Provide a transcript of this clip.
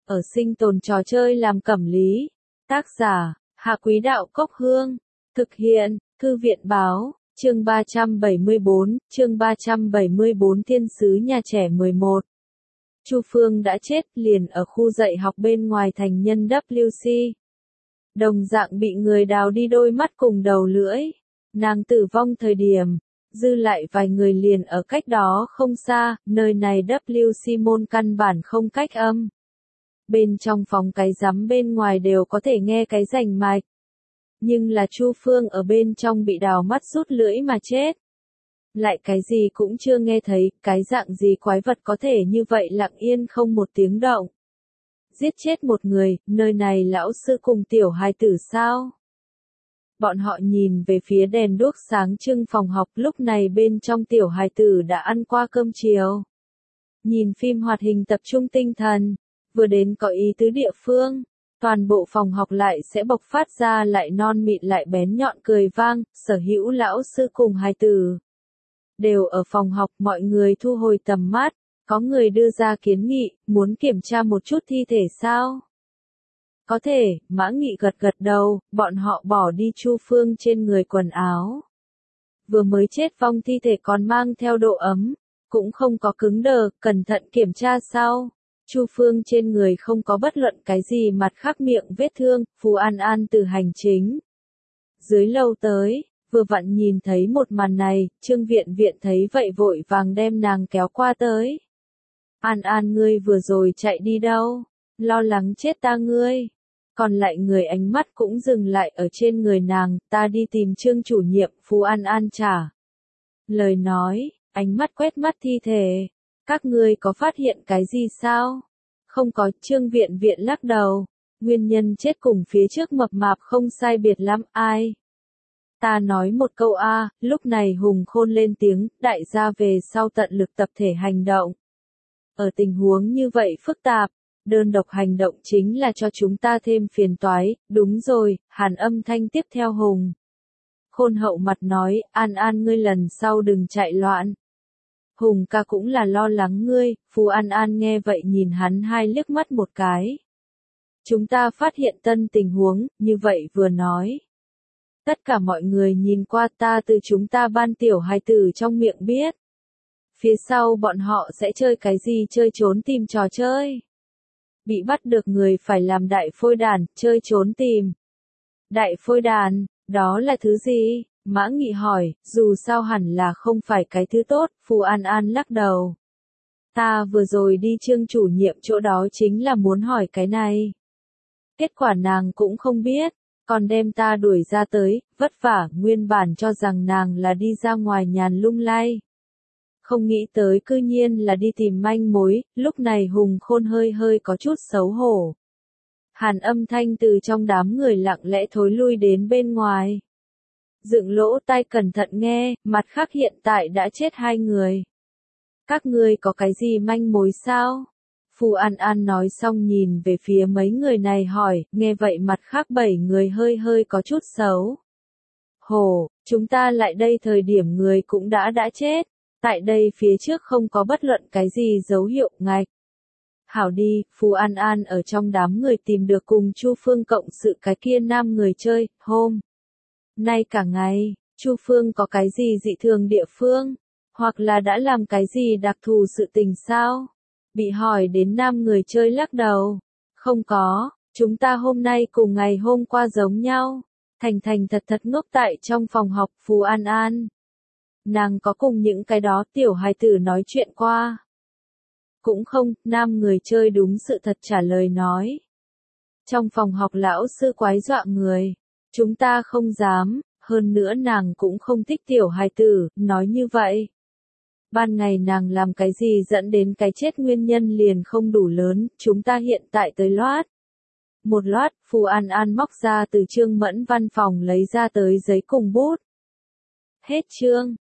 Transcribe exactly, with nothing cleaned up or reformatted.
ở sinh tồn trò chơi làm cẩm lý. Tác giả, Hạ Quý Đạo Cốc Hương. Thực hiện, Thư viện Báo, chương ba trăm bảy mươi bốn, chương ba trăm bảy mươi bốn Thiên sứ nhà trẻ mười một. Chu Phương đã chết liền ở khu dạy học bên ngoài thành nhân W C. Đồng dạng bị người đào đi đôi mắt cùng đầu lưỡi. Nàng tử vong thời điểm, dư lại vài người liền ở cách đó không xa, nơi này W C môn căn bản không cách âm. Bên trong phòng cái rắm bên ngoài đều có thể nghe cái rành mạch. Nhưng là Chu Phương ở bên trong bị đào mắt rút lưỡi mà chết. Lại cái gì cũng chưa nghe thấy, cái dạng gì quái vật có thể như vậy lặng yên không một tiếng động. Giết chết một người, nơi này lão sư cùng tiểu hài tử sao? Bọn họ nhìn về phía đèn đuốc sáng trưng phòng học, lúc này bên trong tiểu hài tử đã ăn qua cơm chiều. Nhìn phim hoạt hình tập trung tinh thần, vừa đến có ý tứ địa phương, toàn bộ phòng học lại sẽ bộc phát ra lại non mịn lại bén nhọn cười vang, sở hữu lão sư cùng hài tử. Đều ở phòng học, mọi người thu hồi tầm mắt, có người đưa ra kiến nghị, muốn kiểm tra một chút thi thể sao? Có thể, Mã Nghị gật gật đầu, bọn họ bỏ đi Chu Phương trên người quần áo. Vừa mới chết vong thi thể còn mang theo độ ấm, cũng không có cứng đờ, cẩn thận kiểm tra sau. Chu Phương trên người không có bất luận cái gì mặt khác miệng vết thương, Phù An An từ hành chính. Dưới lâu tới, vừa vặn nhìn thấy một màn này, Trương Viện Viện thấy vậy vội vàng đem nàng kéo qua tới. An An ngươi vừa rồi chạy đi đâu? Lo lắng chết ta ngươi. Còn lại người ánh mắt cũng dừng lại ở trên người nàng, ta đi tìm Trương chủ nhiệm, Phù An An trả. Lời nói, ánh mắt quét mắt thi thể. Các ngươi có phát hiện cái gì sao? Không có, Trương Viện Viện lắc đầu. Nguyên nhân chết cùng phía trước mập mạp không sai biệt lắm, ai? Ta nói một câu a, lúc này Hùng Khôn lên tiếng, đại gia về sau tận lực tập thể hành động. Ở tình huống như vậy phức tạp, đơn độc hành động chính là cho chúng ta thêm phiền toái, đúng rồi, Hàn âm thanh tiếp theo Hùng. Khôn hậu mặt nói, An An ngươi lần sau đừng chạy loạn. Hùng ca cũng là lo lắng ngươi, Phù An An nghe vậy nhìn hắn hai liếc mắt một cái. Chúng ta phát hiện tân tình huống, như vậy vừa nói. Tất cả mọi người nhìn qua ta từ chúng ta ban tiểu hài tử trong miệng biết. Phía sau bọn họ sẽ chơi cái gì chơi trốn tìm trò chơi. Bị bắt được người phải làm đại phôi đàn, chơi trốn tìm. Đại phôi đàn, đó là thứ gì? Mã Nghị hỏi, dù sao hẳn là không phải cái thứ tốt, Phù An An lắc đầu. Ta vừa rồi đi Trương chủ nhiệm chỗ đó chính là muốn hỏi cái này. Kết quả nàng cũng không biết, còn đem ta đuổi ra tới, vất vả, nguyên bản cho rằng nàng là đi ra ngoài nhàn lung lay. Không nghĩ tới cư nhiên là đi tìm manh mối, lúc này Hùng Khôn hơi hơi có chút xấu hổ. Hàn âm thanh từ trong đám người lặng lẽ thối lui đến bên ngoài. Dựng lỗ tai cẩn thận nghe, mặt khác hiện tại đã chết hai người. Các ngươi có cái gì manh mối sao? Phù An An nói xong nhìn về phía mấy người này hỏi, nghe vậy mặt khác bảy người hơi hơi có chút xấu. Hồ, chúng ta lại đây thời điểm người cũng đã đã chết, tại đây phía trước không có bất luận cái gì dấu hiệu ngạch. Hảo đi, Phù An An ở trong đám người tìm được cùng Chu Phương cộng sự cái kia nam người chơi, hôm nay cả ngày, Chu Phương có cái gì dị thường địa phương, hoặc là đã làm cái gì đặc thù sự tình sao? Bị hỏi đến nam người chơi lắc đầu. Không có, chúng ta hôm nay cùng ngày hôm qua giống nhau. Thành thành thật thật ngốc tại trong phòng học Phù An An. Nàng có cùng những cái đó tiểu hài tử nói chuyện qua. Cũng không, nam người chơi đúng sự thật trả lời nói. Trong phòng học lão sư quái dọa người. Chúng ta không dám, hơn nữa nàng cũng không thích tiểu hài tử, nói như vậy. Ban ngày nàng làm cái gì dẫn đến cái chết nguyên nhân liền không đủ lớn, chúng ta hiện tại tới loát. Một loát, Phù An An móc ra từ Trương Mẫn văn phòng lấy ra tới giấy cùng bút. Hết chương.